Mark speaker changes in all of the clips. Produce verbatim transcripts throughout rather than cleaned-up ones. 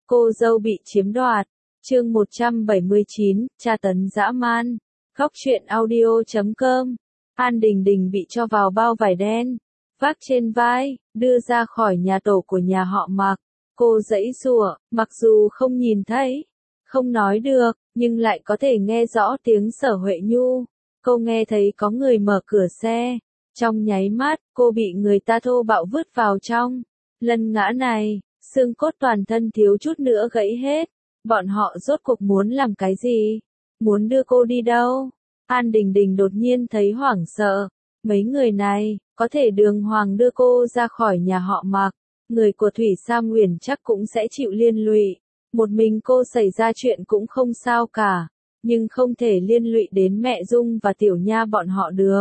Speaker 1: Cô dâu bị chiếm đoạt. Chương một trăm bảy mươi chín, tra tấn dã man. Góc truyện audio chấm com. An Đình Đình bị cho vào bao vải đen, vác trên vai, đưa ra khỏi nhà tổ của nhà họ Mạc. Cô giãy giụa, mặc dù không nhìn thấy, không nói được, nhưng lại có thể nghe rõ tiếng Sở Huệ Nhu. Cô nghe thấy có người mở cửa xe. Trong nháy mắt, cô bị người ta thô bạo vứt vào trong. Lần ngã này, xương cốt toàn thân thiếu chút nữa gãy hết. Bọn họ rốt cuộc muốn làm cái gì? Muốn đưa cô đi đâu? An Đình Đình đột nhiên thấy hoảng sợ. Mấy người này, có thể đường hoàng đưa cô ra khỏi nhà họ Mạc. Người của Thủy Sa Nguyền chắc cũng sẽ chịu liên lụy. Một mình cô xảy ra chuyện cũng không sao cả. Nhưng không thể liên lụy đến mẹ Dung và Tiểu Nha bọn họ được.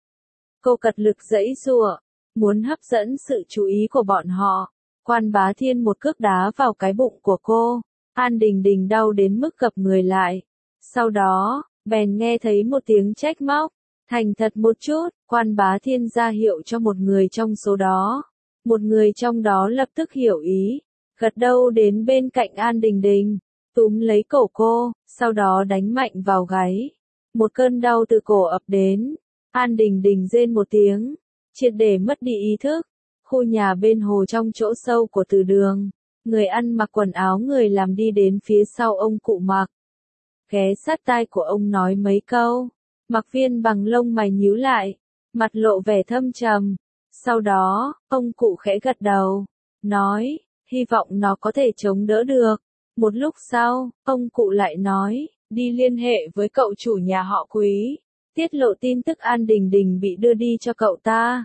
Speaker 1: Cô cật lực giãy giụa, muốn hấp dẫn sự chú ý của bọn họ. Quan Bá Thiên một cước đá vào cái bụng của cô. An Đình Đình đau đến mức gập người lại. Sau đó, bèn nghe thấy một tiếng trách móc. Thành thật một chút, Quan Bá Thiên ra hiệu cho một người trong số đó. Một người trong đó lập tức hiểu ý, gật đầu đến bên cạnh An Đình Đình, túm lấy cổ cô, sau đó đánh mạnh vào gáy. Một cơn đau từ cổ ập đến. An Đình Đình rên một tiếng, triệt để mất đi ý thức. Khu nhà bên hồ trong chỗ sâu của từ đường, người ăn mặc quần áo người làm đi đến phía sau ông cụ Mạc. Ghé sát tai của ông nói mấy câu. Mạc Viên bằng lông mày nhíu lại, mặt lộ vẻ thâm trầm. Sau đó, ông cụ khẽ gật đầu, nói, hy vọng nó có thể chống đỡ được. Một lúc sau, ông cụ lại nói, đi liên hệ với cậu chủ nhà họ Quý, tiết lộ tin tức An Đình Đình bị đưa đi cho cậu ta.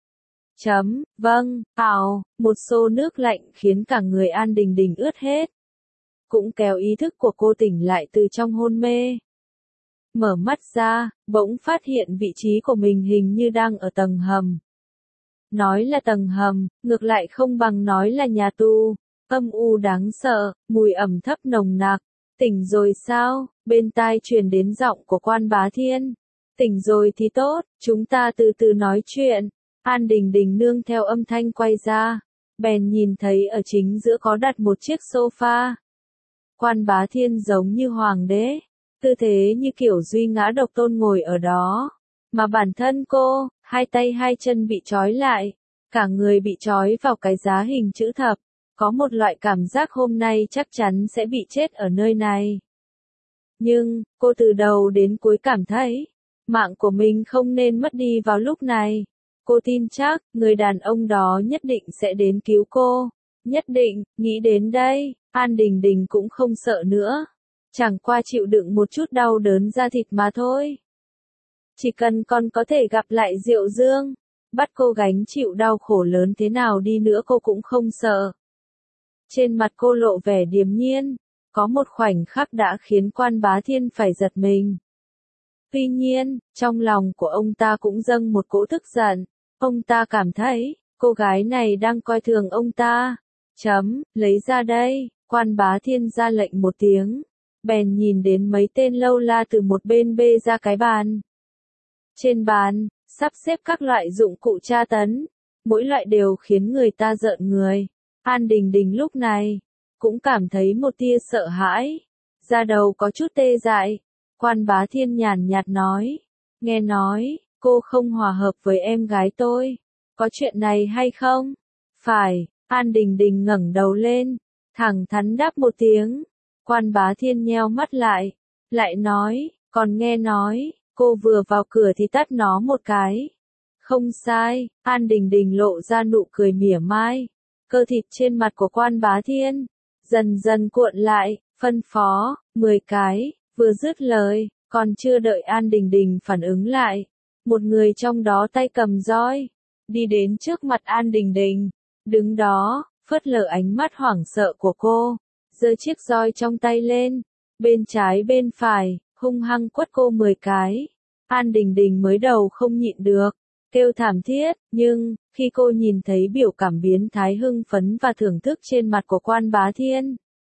Speaker 1: Chấm, vâng, ào, một xô nước lạnh khiến cả người An Đình Đình ướt hết. Cũng kéo ý thức của cô tỉnh lại từ trong hôn mê. Mở mắt ra, bỗng phát hiện vị trí của mình hình như đang ở tầng hầm. Nói là tầng hầm, ngược lại không bằng nói là nhà tù. Âm u đáng sợ, mùi ẩm thấp nồng nặc. Tỉnh rồi sao? Bên tai truyền đến giọng của Quan Bá Thiên. Tỉnh rồi thì tốt, chúng ta từ từ nói chuyện. An Đình Đình nương theo âm thanh quay ra, bèn nhìn thấy ở chính giữa có đặt một chiếc sofa. Quan Bá Thiên giống như hoàng đế, tư thế như kiểu duy ngã độc tôn ngồi ở đó. Mà bản thân cô, hai tay hai chân bị trói lại, cả người bị trói vào cái giá hình chữ thập. Có một loại cảm giác hôm nay chắc chắn sẽ bị chết ở nơi này. Nhưng, cô từ đầu đến cuối cảm thấy, mạng của mình không nên mất đi vào lúc này. Cô tin chắc, người đàn ông đó nhất định sẽ đến cứu cô. Nhất định, nghĩ đến đây, An Đình Đình cũng không sợ nữa. Chẳng qua chịu đựng một chút đau đớn da thịt mà thôi. Chỉ cần con có thể gặp lại Diệu Dương, bắt cô gánh chịu đau khổ lớn thế nào đi nữa cô cũng không sợ. Trên mặt cô lộ vẻ điềm nhiên, có một khoảnh khắc đã khiến Quan Bá Thiên phải giật mình. Tuy nhiên, trong lòng của ông ta cũng dâng một cỗ tức giận. Ông ta cảm thấy, cô gái này đang coi thường ông ta. Chấm, lấy ra đây, Quan Bá Thiên ra lệnh một tiếng. Bèn nhìn đến mấy tên lâu la từ một bên bê ra cái bàn. Trên bàn, sắp xếp các loại dụng cụ tra tấn. Mỗi loại đều khiến người ta rợn người. An Đình Đình lúc này, cũng cảm thấy một tia sợ hãi. Da đầu có chút tê dại. Quan Bá Thiên nhàn nhạt nói. Nghe nói, cô không hòa hợp với em gái tôi. Có chuyện này hay không? Phải, An Đình Đình ngẩng đầu lên, thẳng thắn đáp một tiếng. Quan Bá Thiên nheo mắt lại, lại nói, còn nghe nói, cô vừa vào cửa thì tát nó một cái. Không sai, An Đình Đình lộ ra nụ cười mỉa mai. Cơ thịt trên mặt của Quan Bá Thiên dần dần cuộn lại, phân phó, mười cái, vừa dứt lời, còn chưa đợi An Đình Đình phản ứng lại. Một người trong đó tay cầm roi, đi đến trước mặt An Đình Đình, đứng đó, phớt lờ ánh mắt hoảng sợ của cô, giơ chiếc roi trong tay lên, bên trái bên phải, hung hăng quất cô mười cái. An Đình Đình mới đầu không nhịn được, kêu thảm thiết, nhưng, khi cô nhìn thấy biểu cảm biến thái hưng phấn và thưởng thức trên mặt của Quan Bá Thiên,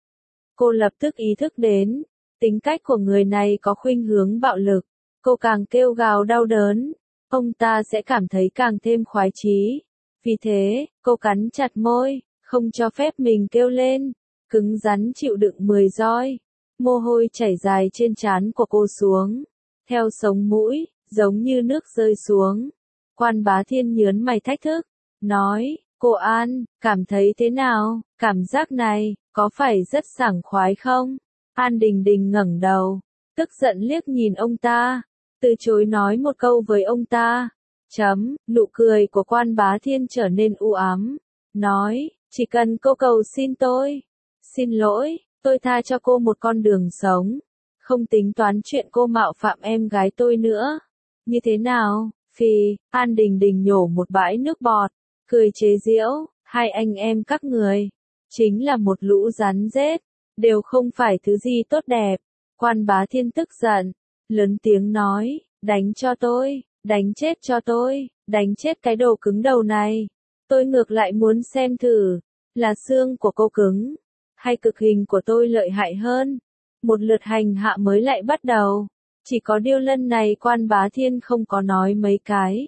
Speaker 1: cô lập tức ý thức đến, tính cách của người này có khuynh hướng bạo lực. Cô càng kêu gào đau đớn, ông ta sẽ cảm thấy càng thêm khoái chí. Vì thế, cô cắn chặt môi, không cho phép mình kêu lên. cứng rắn chịu đựng mười roi. Mồ hôi chảy dài trên trán của cô xuống, theo sống mũi, giống như nước rơi xuống. Quan Bá Thiên nhớn mày thách thức, nói, cô An, cảm thấy thế nào, cảm giác này, có phải rất sảng khoái không? An Đình Đình ngẩng đầu, tức giận liếc nhìn ông ta, từ chối nói một câu với ông ta. Chấm, nụ cười của Quan Bá Thiên trở nên u ám, nói, chỉ cần cô cầu xin tôi. Xin lỗi, tôi tha cho cô một con đường sống, không tính toán chuyện cô mạo phạm em gái tôi nữa. Như thế nào? Phì, An Đình Đình nhổ một bãi nước bọt, cười chế giễu, hai anh em các người, chính là một lũ rắn rết, đều không phải thứ gì tốt đẹp. Quan Bá Thiên tức giận, lớn tiếng nói, đánh cho tôi, đánh chết cho tôi, đánh chết cái đồ cứng đầu này. Tôi ngược lại muốn xem thử, là xương của cô cứng, hay cực hình của tôi lợi hại hơn. Một lượt hành hạ mới lại bắt đầu. Chỉ có điều lần này Quan Bá Thiên không có nói mấy cái.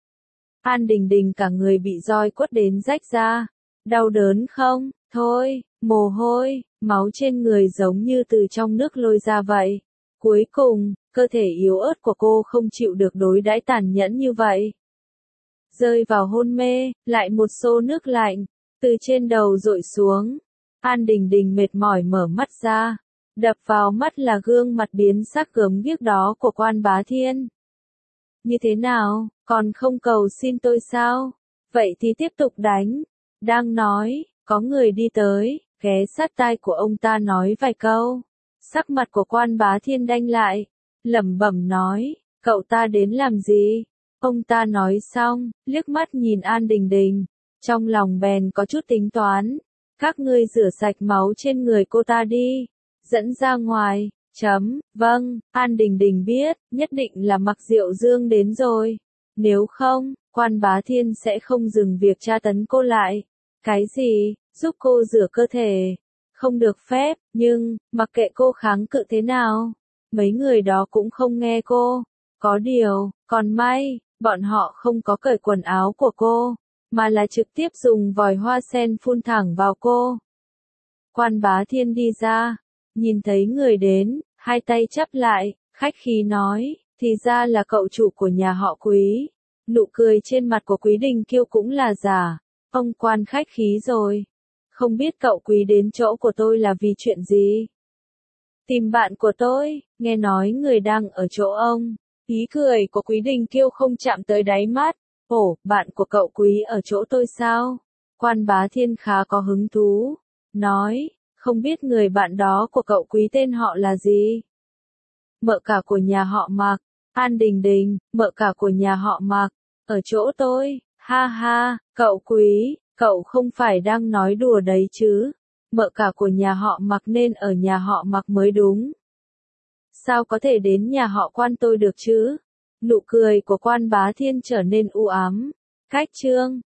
Speaker 1: An Đình Đình cả người bị roi quất đến rách ra. Đau đớn không? Thôi, mồ hôi, máu trên người giống như từ trong nước lôi ra vậy. Cuối cùng, cơ thể yếu ớt của cô không chịu được đối đãi tàn nhẫn như vậy. Rơi vào hôn mê, lại một xô nước lạnh, từ trên đầu dội xuống. An Đình Đình mệt mỏi mở mắt ra. Đập vào mắt là gương mặt biến sắc gớm ghiếc đó của Quan Bá Thiên. Như thế nào, còn không cầu xin tôi sao? Vậy thì tiếp tục đánh. Đang nói, có người đi tới, ghé sát tai của ông ta nói vài câu. Sắc mặt của Quan Bá Thiên đanh lại, lẩm bẩm nói, cậu ta đến làm gì? Ông ta nói xong, liếc mắt nhìn An Đình Đình, trong lòng bèn có chút tính toán. Các ngươi rửa sạch máu trên người cô ta đi. Dẫn ra ngoài, chấm, vâng, An Đình Đình biết, nhất định là Mặc Diệu Dương đến rồi. Nếu không, Quan Bá Thiên sẽ không dừng việc tra tấn cô lại. Cái gì, giúp cô rửa cơ thể? Không được phép, nhưng, mặc kệ cô kháng cự thế nào, mấy người đó cũng không nghe cô. Có điều, còn may, bọn họ không có cởi quần áo của cô, mà là trực tiếp dùng vòi hoa sen phun thẳng vào cô. Quan Bá Thiên đi ra. Nhìn thấy người đến, hai tay chắp lại, khách khí nói, thì ra là cậu chủ của nhà họ Quý. Nụ cười trên mặt của Quý Đình Kiêu cũng là giả. Ông Quan khách khí rồi. Không biết cậu Quý đến chỗ của tôi là vì chuyện gì? Tìm bạn của tôi, nghe nói người đang ở chỗ ông. Ý cười của Quý Đình Kiêu không chạm tới đáy mắt. Ồ, bạn của cậu Quý ở chỗ tôi sao? Quan Bá Thiên khá có hứng thú. Nói. Không biết người bạn đó của cậu Quý tên họ là gì? Mợ cả của nhà họ Mạc. An Đình Đình, mợ cả của nhà họ Mạc. Ở chỗ tôi, ha ha, cậu Quý, cậu không phải đang nói đùa đấy chứ? Mợ cả của nhà họ Mạc nên ở nhà họ Mạc mới đúng. Sao có thể đến nhà họ Quan tôi được chứ? Nụ cười của Quan Bá Thiên trở nên u ám. Cách chương